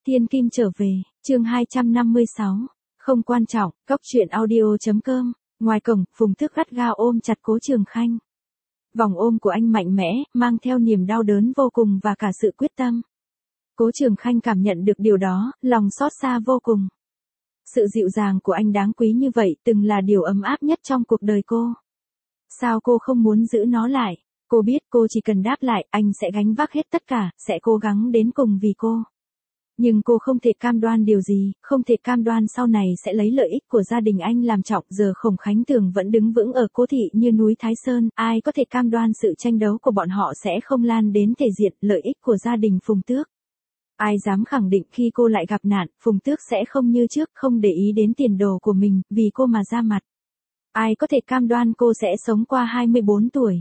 Thiên Kim trở về, chương 256. Không quan trọng, Cóc truyện audio.com. Ngoài cổng, Phùng Tước gắt gao ôm chặt Cố Trường Khanh. Vòng ôm của anh mạnh mẽ, mang theo niềm đau đớn vô cùng và cả sự quyết tâm. Cố Trường Khanh cảm nhận được điều đó, lòng xót xa vô cùng. Sự dịu dàng của anh đáng quý như vậy từng là điều ấm áp nhất trong cuộc đời cô. Sao cô không muốn giữ nó lại? Cô biết cô chỉ cần đáp lại, anh sẽ gánh vác hết tất cả, sẽ cố gắng đến cùng vì cô. Nhưng cô không thể cam đoan điều gì, không thể cam đoan sau này sẽ lấy lợi ích của gia đình anh làm trọng. Giờ Khổng Khánh Tường vẫn đứng vững ở Cố thị như núi Thái Sơn, ai có thể cam đoan sự tranh đấu của bọn họ sẽ không lan đến thể diện lợi ích của gia đình Phùng Tước. Ai dám khẳng định khi cô lại gặp nạn, Phùng Tước sẽ không như trước, không để ý đến tiền đồ của mình, vì cô mà ra mặt. Ai có thể cam đoan cô sẽ sống qua 24 tuổi.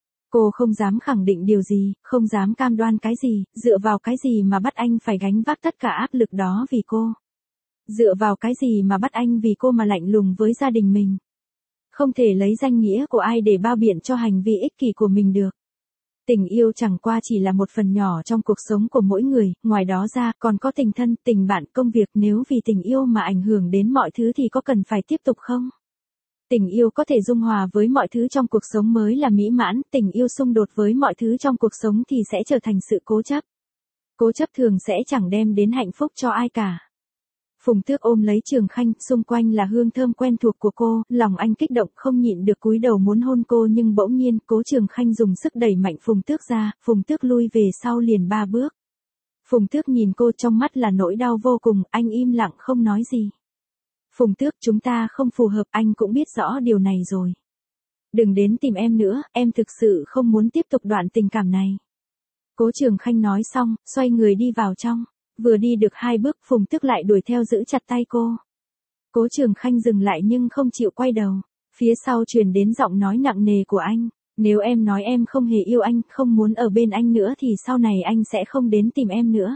Cô không dám khẳng định điều gì, không dám cam đoan cái gì, dựa vào cái gì mà bắt anh phải gánh vác tất cả áp lực đó vì cô. Dựa vào cái gì mà bắt anh vì cô mà lạnh lùng với gia đình mình. Không thể lấy danh nghĩa của ai để bao biện cho hành vi ích kỷ của mình được. Tình yêu chẳng qua chỉ là một phần nhỏ trong cuộc sống của mỗi người, ngoài đó ra còn có tình thân, tình bạn, công việc. Nếu vì tình yêu mà ảnh hưởng đến mọi thứ thì có cần phải tiếp tục không? Tình yêu có thể dung hòa với mọi thứ trong cuộc sống mới là mỹ mãn, tình yêu xung đột với mọi thứ trong cuộc sống thì sẽ trở thành sự cố chấp. Cố chấp thường sẽ chẳng đem đến hạnh phúc cho ai cả. Phùng Tước ôm lấy Trường Khanh, xung quanh là hương thơm quen thuộc của cô, lòng anh kích động không nhịn được cúi đầu muốn hôn cô, nhưng bỗng nhiên Cố Trường Khanh dùng sức đẩy mạnh Phùng Tước ra, Phùng Tước lui về sau liền 3 bước. Phùng Tước nhìn cô, trong mắt là nỗi đau vô cùng, anh im lặng không nói gì. Phùng Tước, chúng ta không phù hợp, anh cũng biết rõ điều này rồi. Đừng đến tìm em nữa, em thực sự không muốn tiếp tục đoạn tình cảm này. Cố Trường Khanh nói xong, xoay người đi vào trong. Vừa đi được 2 bước, Phùng Tước lại đuổi theo giữ chặt tay cô. Cố Trường Khanh dừng lại nhưng không chịu quay đầu. Phía sau truyền đến giọng nói nặng nề của anh. Nếu em nói em không hề yêu anh, không muốn ở bên anh nữa thì sau này anh sẽ không đến tìm em nữa.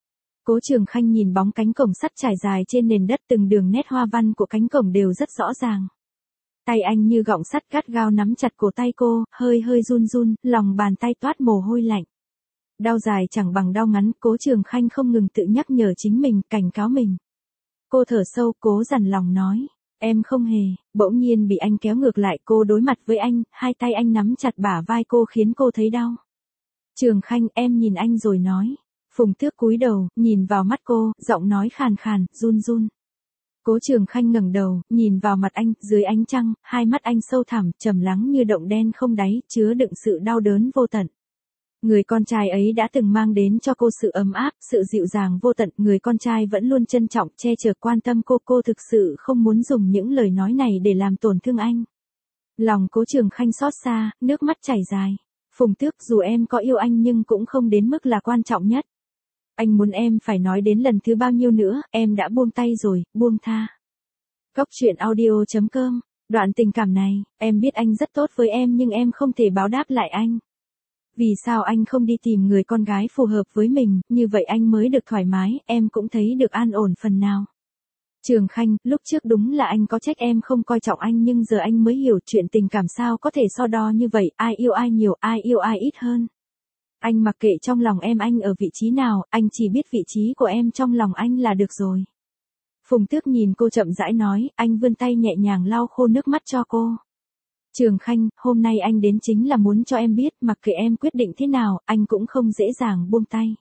Cố Trường Khanh nhìn bóng cánh cổng sắt trải dài trên nền đất, từng đường nét hoa văn của cánh cổng đều rất rõ ràng. Tay anh như gọng sắt gắt gao nắm chặt cổ tay cô, hơi hơi run run, lòng bàn tay toát mồ hôi lạnh. Đau dài chẳng bằng đau ngắn, Cố Trường Khanh không ngừng tự nhắc nhở chính mình, cảnh cáo mình. Cô thở sâu, cố dằn lòng nói, em không hề. Bỗng nhiên bị anh kéo ngược lại, cô đối mặt với anh, hai tay anh nắm chặt bả vai cô khiến cô thấy đau. Trường Khanh, em nhìn anh rồi nói. Phùng Tước cúi đầu, nhìn vào mắt cô, giọng nói khàn khàn, run run. Cố Trường Khanh ngẩng đầu, nhìn vào mặt anh, dưới ánh trăng, hai mắt anh sâu thẳm, trầm lắng như động đen không đáy, chứa đựng sự đau đớn vô tận. Người con trai ấy đã từng mang đến cho cô sự ấm áp, sự dịu dàng vô tận, người con trai vẫn luôn trân trọng, che chở quan tâm cô thực sự không muốn dùng những lời nói này để làm tổn thương anh. Lòng Cố Trường Khanh xót xa, nước mắt chảy dài. Phùng Tước, dù em có yêu anh nhưng cũng không đến mức là quan trọng nhất. Anh muốn em phải nói đến lần thứ bao nhiêu nữa, em đã buông tay rồi, buông tha. Cóc truyện audio.com. Đoạn tình cảm này, em biết anh rất tốt với em nhưng em không thể báo đáp lại anh. Vì sao anh không đi tìm người con gái phù hợp với mình, như vậy anh mới được thoải mái, em cũng thấy được an ổn phần nào. Trường Khanh, lúc trước đúng là anh có trách em không coi trọng anh nhưng giờ anh mới hiểu chuyện tình cảm sao có thể so đo như vậy, ai yêu ai nhiều, ai yêu ai ít hơn. Anh mặc kệ trong lòng em anh ở vị trí nào, anh chỉ biết vị trí của em trong lòng anh là được rồi. Phùng Tước nhìn cô chậm rãi nói, anh vươn tay nhẹ nhàng lau khô nước mắt cho cô. Trường Khanh, hôm nay anh đến chính là muốn cho em biết, mặc kệ em quyết định thế nào, anh cũng không dễ dàng buông tay.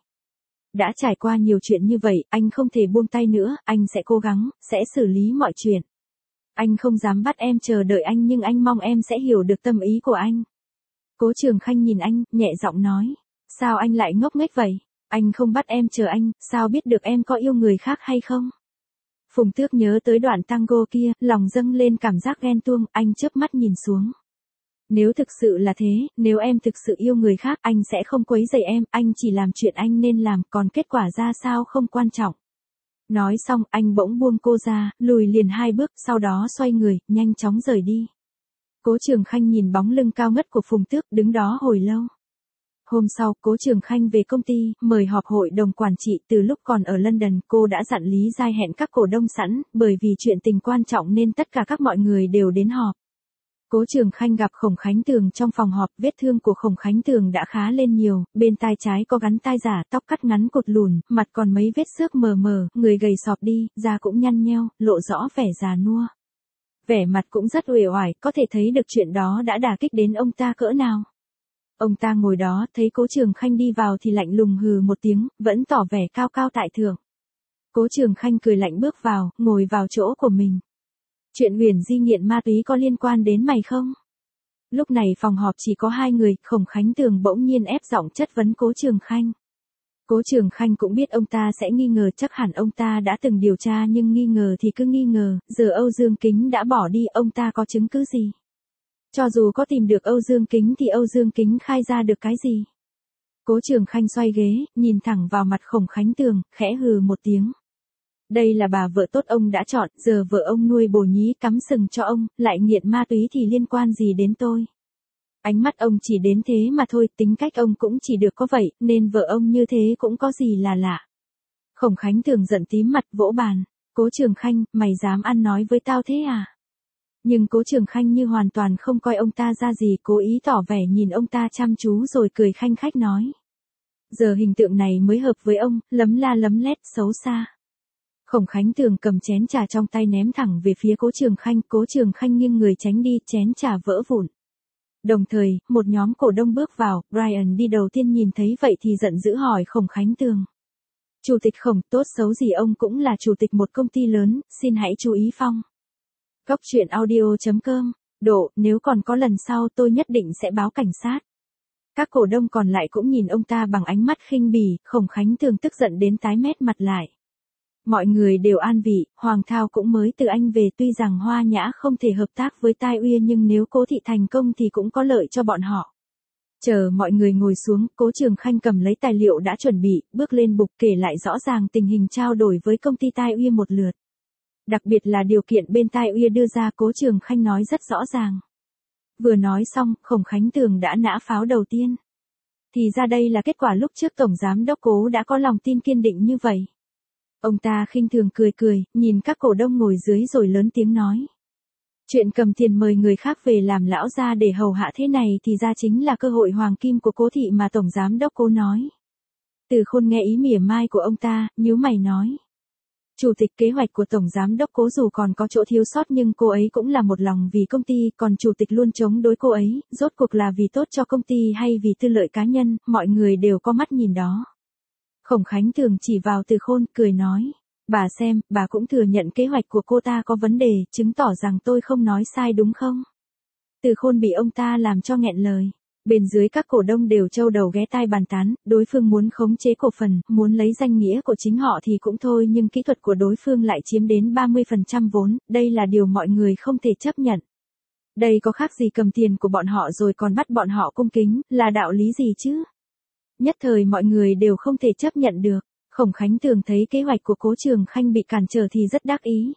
Đã trải qua nhiều chuyện như vậy, anh không thể buông tay nữa, anh sẽ cố gắng, sẽ xử lý mọi chuyện. Anh không dám bắt em chờ đợi anh nhưng anh mong em sẽ hiểu được tâm ý của anh. Cố Trường Khanh nhìn anh, nhẹ giọng nói. Sao anh lại ngốc nghếch vậy? Anh không bắt em chờ anh, sao biết được em có yêu người khác hay không? Phùng Tước nhớ tới đoạn tango kia, lòng dâng lên cảm giác ghen tuông, anh chớp mắt nhìn xuống. Nếu thực sự là thế, nếu em thực sự yêu người khác, anh sẽ không quấy rầy em, anh chỉ làm chuyện anh nên làm, còn kết quả ra sao không quan trọng. Nói xong, anh bỗng buông cô ra, lùi liền 2 bước, sau đó xoay người, nhanh chóng rời đi. Cố Trường Khanh nhìn bóng lưng cao ngất của Phùng Tước, đứng đó hồi lâu. Hôm sau, Cố Trường Khanh về công ty, mời họp hội đồng quản trị. Từ lúc còn ở London, cô đã dặn Lý Giai hẹn các cổ đông sẵn, bởi vì chuyện tình quan trọng nên tất cả các mọi người đều đến họp. Cố Trường Khanh gặp Khổng Khánh Tường trong phòng họp, vết thương của Khổng Khánh Tường đã khá lên nhiều, bên tai trái có gắn tai giả, tóc cắt ngắn cột lùn, mặt còn mấy vết xước mờ mờ, người gầy sọp đi, da cũng nhăn nheo, lộ rõ vẻ già nua. Vẻ mặt cũng rất uể oải, có thể thấy được chuyện đó đã đả kích đến ông ta cỡ nào. Ông ta ngồi đó, thấy Cố Trường Khanh đi vào thì lạnh lùng hừ một tiếng, vẫn tỏ vẻ cao cao tại thượng. Cố Trường Khanh cười lạnh bước vào, ngồi vào chỗ của mình. Chuyện Huyền Di nghiện ma túy có liên quan đến mày không? Lúc này phòng họp chỉ có hai người, Khổng Khánh Tường bỗng nhiên ép giọng chất vấn Cố Trường Khanh. Cố Trường Khanh cũng biết ông ta sẽ nghi ngờ, chắc hẳn ông ta đã từng điều tra, nhưng nghi ngờ thì cứ nghi ngờ, giờ Âu Dương Kính đã bỏ đi, ông ta có chứng cứ gì? Cho dù có tìm được Âu Dương Kính thì Âu Dương Kính khai ra được cái gì? Cố Trường Khanh xoay ghế, nhìn thẳng vào mặt Khổng Khánh Tường, khẽ hừ một tiếng. Đây là bà vợ tốt ông đã chọn, giờ vợ ông nuôi bồ nhí cắm sừng cho ông, lại nghiện ma túy thì liên quan gì đến tôi? Ánh mắt ông chỉ đến thế mà thôi, tính cách ông cũng chỉ được có vậy, nên vợ ông như thế cũng có gì là lạ. Khổng Khánh Tường giận tím mặt vỗ bàn. Cố Trường Khanh, mày dám ăn nói với tao thế à? Nhưng Cố Trường Khanh như hoàn toàn không coi ông ta ra gì, cố ý tỏ vẻ nhìn ông ta chăm chú rồi cười khanh khách nói. Giờ hình tượng này mới hợp với ông, lấm la lấm lét, xấu xa. Khổng Khánh Tường cầm chén trà trong tay ném thẳng về phía Cố Trường Khanh nghiêng người tránh đi, chén trà vỡ vụn. Đồng thời, một nhóm cổ đông bước vào, Brian đi đầu tiên nhìn thấy vậy thì giận dữ hỏi Khổng Khánh Tường. Chủ tịch Khổng, tốt xấu gì ông cũng là chủ tịch một công ty lớn, xin hãy chú ý phong. Cóc truyện audio.com, Độ, nếu còn có lần sau tôi nhất định sẽ báo cảnh sát. Các cổ đông còn lại cũng nhìn ông ta bằng ánh mắt khinh bỉ, Khổng Khánh Tường tức giận đến tái mét mặt lại. Mọi người đều an vị, Hoàng Thao cũng mới từ Anh về, tuy rằng Hoa Nhã không thể hợp tác với Tai Uy nhưng nếu Cố thị thành công thì cũng có lợi cho bọn họ. Chờ mọi người ngồi xuống, Cố Trường Khanh cầm lấy tài liệu đã chuẩn bị, bước lên bục kể lại rõ ràng tình hình trao đổi với công ty Tai Uy một lượt. Đặc biệt là điều kiện bên Tai Uy đưa ra, Cố Trường Khanh nói rất rõ ràng. Vừa nói xong, Khổng Khánh Tường đã nã pháo đầu tiên. Thì ra đây là kết quả lúc trước Tổng Giám Đốc Cố đã có lòng tin kiên định như vậy. Ông ta khinh thường cười, nhìn các cổ đông ngồi dưới rồi lớn tiếng nói. Chuyện cầm tiền mời người khác về làm lão gia để hầu hạ thế này thì ra chính là cơ hội hoàng kim của Cố thị mà Tổng Giám Đốc Cố nói. Từ Khôn nghe ý mỉa mai của ông ta, nhíu mày nói. Chủ tịch, kế hoạch của Tổng Giám Đốc Cố dù còn có chỗ thiếu sót nhưng cô ấy cũng là một lòng vì công ty, còn Chủ tịch luôn chống đối cô ấy, rốt cuộc là vì tốt cho công ty hay vì tư lợi cá nhân, mọi người đều có mắt nhìn đó. Khổng Khánh Tường chỉ vào Từ Khôn, cười nói. Bà xem, bà cũng thừa nhận kế hoạch của cô ta có vấn đề, chứng tỏ rằng tôi không nói sai đúng không? Từ Khôn bị ông ta làm cho nghẹn lời. Bên dưới các cổ đông đều trâu đầu ghé tai bàn tán, đối phương muốn khống chế cổ phần, muốn lấy danh nghĩa của chính họ thì cũng thôi, nhưng kỹ thuật của đối phương lại chiếm đến 30% vốn, đây là điều mọi người không thể chấp nhận. Đây có khác gì cầm tiền của bọn họ rồi còn bắt bọn họ cung kính, là đạo lý gì chứ? Nhất thời mọi người đều không thể chấp nhận được. Khổng Khánh Tường thấy kế hoạch của Cố Trường Khanh bị cản trở thì rất đắc ý.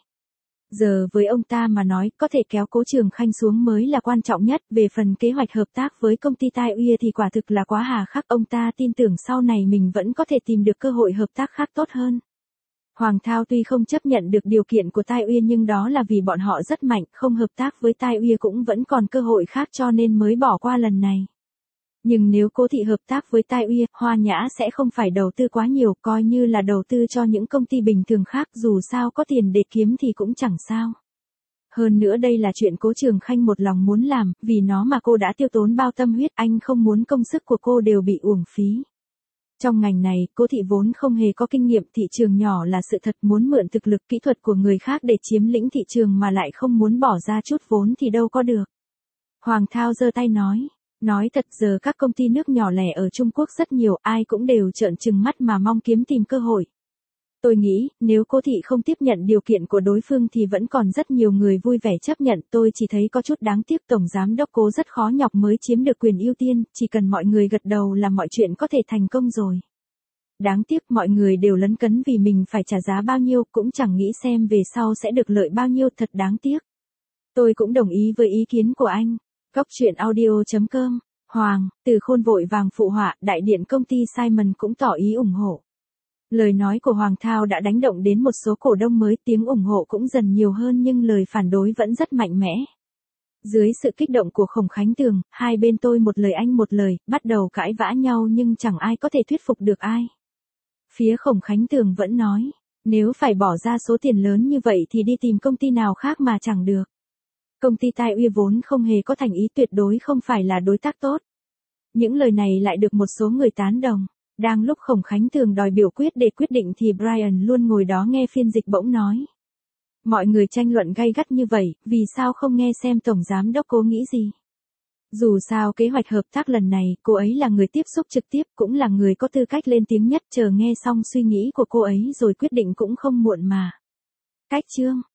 Giờ với ông ta mà nói, có thể kéo Cố Trường Khanh xuống mới là quan trọng nhất, về phần kế hoạch hợp tác với công ty Tai Uy thì quả thực là quá hà khắc, ông ta tin tưởng sau này mình vẫn có thể tìm được cơ hội hợp tác khác tốt hơn. Hoàng Thao tuy không chấp nhận được điều kiện của Tai Uy nhưng đó là vì bọn họ rất mạnh, không hợp tác với Tai Uy cũng vẫn còn cơ hội khác cho nên mới bỏ qua lần này. Nhưng nếu Cố thị hợp tác với Tai Uy, Hoa Nhã sẽ không phải đầu tư quá nhiều, coi như là đầu tư cho những công ty bình thường khác, dù sao có tiền để kiếm thì cũng chẳng sao. Hơn nữa đây là chuyện Cố Trường Khanh một lòng muốn làm, vì nó mà cô đã tiêu tốn bao tâm huyết, anh không muốn công sức của cô đều bị uổng phí. Trong ngành này, Cố thị vốn không hề có kinh nghiệm, thị trường nhỏ là sự thật, muốn mượn thực lực kỹ thuật của người khác để chiếm lĩnh thị trường mà lại không muốn bỏ ra chút vốn thì đâu có được. Hoàng Thao giơ tay nói. Nói thật, giờ các công ty nước nhỏ lẻ ở Trung Quốc rất nhiều, ai cũng đều trợn trừng mắt mà mong kiếm tìm cơ hội. Tôi nghĩ, nếu Cố thị không tiếp nhận điều kiện của đối phương thì vẫn còn rất nhiều người vui vẻ chấp nhận, tôi chỉ thấy có chút đáng tiếc, Tổng Giám Đốc Cố rất khó nhọc mới chiếm được quyền ưu tiên, chỉ cần mọi người gật đầu là mọi chuyện có thể thành công rồi. Đáng tiếc mọi người đều lấn cấn vì mình phải trả giá bao nhiêu, cũng chẳng nghĩ xem về sau sẽ được lợi bao nhiêu, thật đáng tiếc. Tôi cũng đồng ý với ý kiến của anh. Cóc truyện audio.com, Hoàng, Từ Khôn vội vàng phụ họa, đại điện công ty Simon cũng tỏ ý ủng hộ. Lời nói của Hoàng Thao đã đánh động đến một số cổ đông mới, tiếng ủng hộ cũng dần nhiều hơn nhưng lời phản đối vẫn rất mạnh mẽ. Dưới sự kích động của Khổng Khánh Tường, hai bên tôi một lời anh một lời, bắt đầu cãi vã nhau nhưng chẳng ai có thể thuyết phục được ai. Phía Khổng Khánh Tường vẫn nói, nếu phải bỏ ra số tiền lớn như vậy thì đi tìm công ty nào khác mà chẳng được. Công ty Tai Uy vốn không hề có thành ý, tuyệt đối không phải là đối tác tốt. Những lời này lại được một số người tán đồng. Đang lúc Khổng Khánh Tường đòi biểu quyết để quyết định thì Brian luôn ngồi đó nghe phiên dịch bỗng nói. Mọi người tranh luận gay gắt như vậy, vì sao không nghe xem Tổng Giám Đốc cô nghĩ gì? Dù sao kế hoạch hợp tác lần này, cô ấy là người tiếp xúc trực tiếp, cũng là người có tư cách lên tiếng nhất, chờ nghe xong suy nghĩ của cô ấy rồi quyết định cũng không muộn mà. Cách chương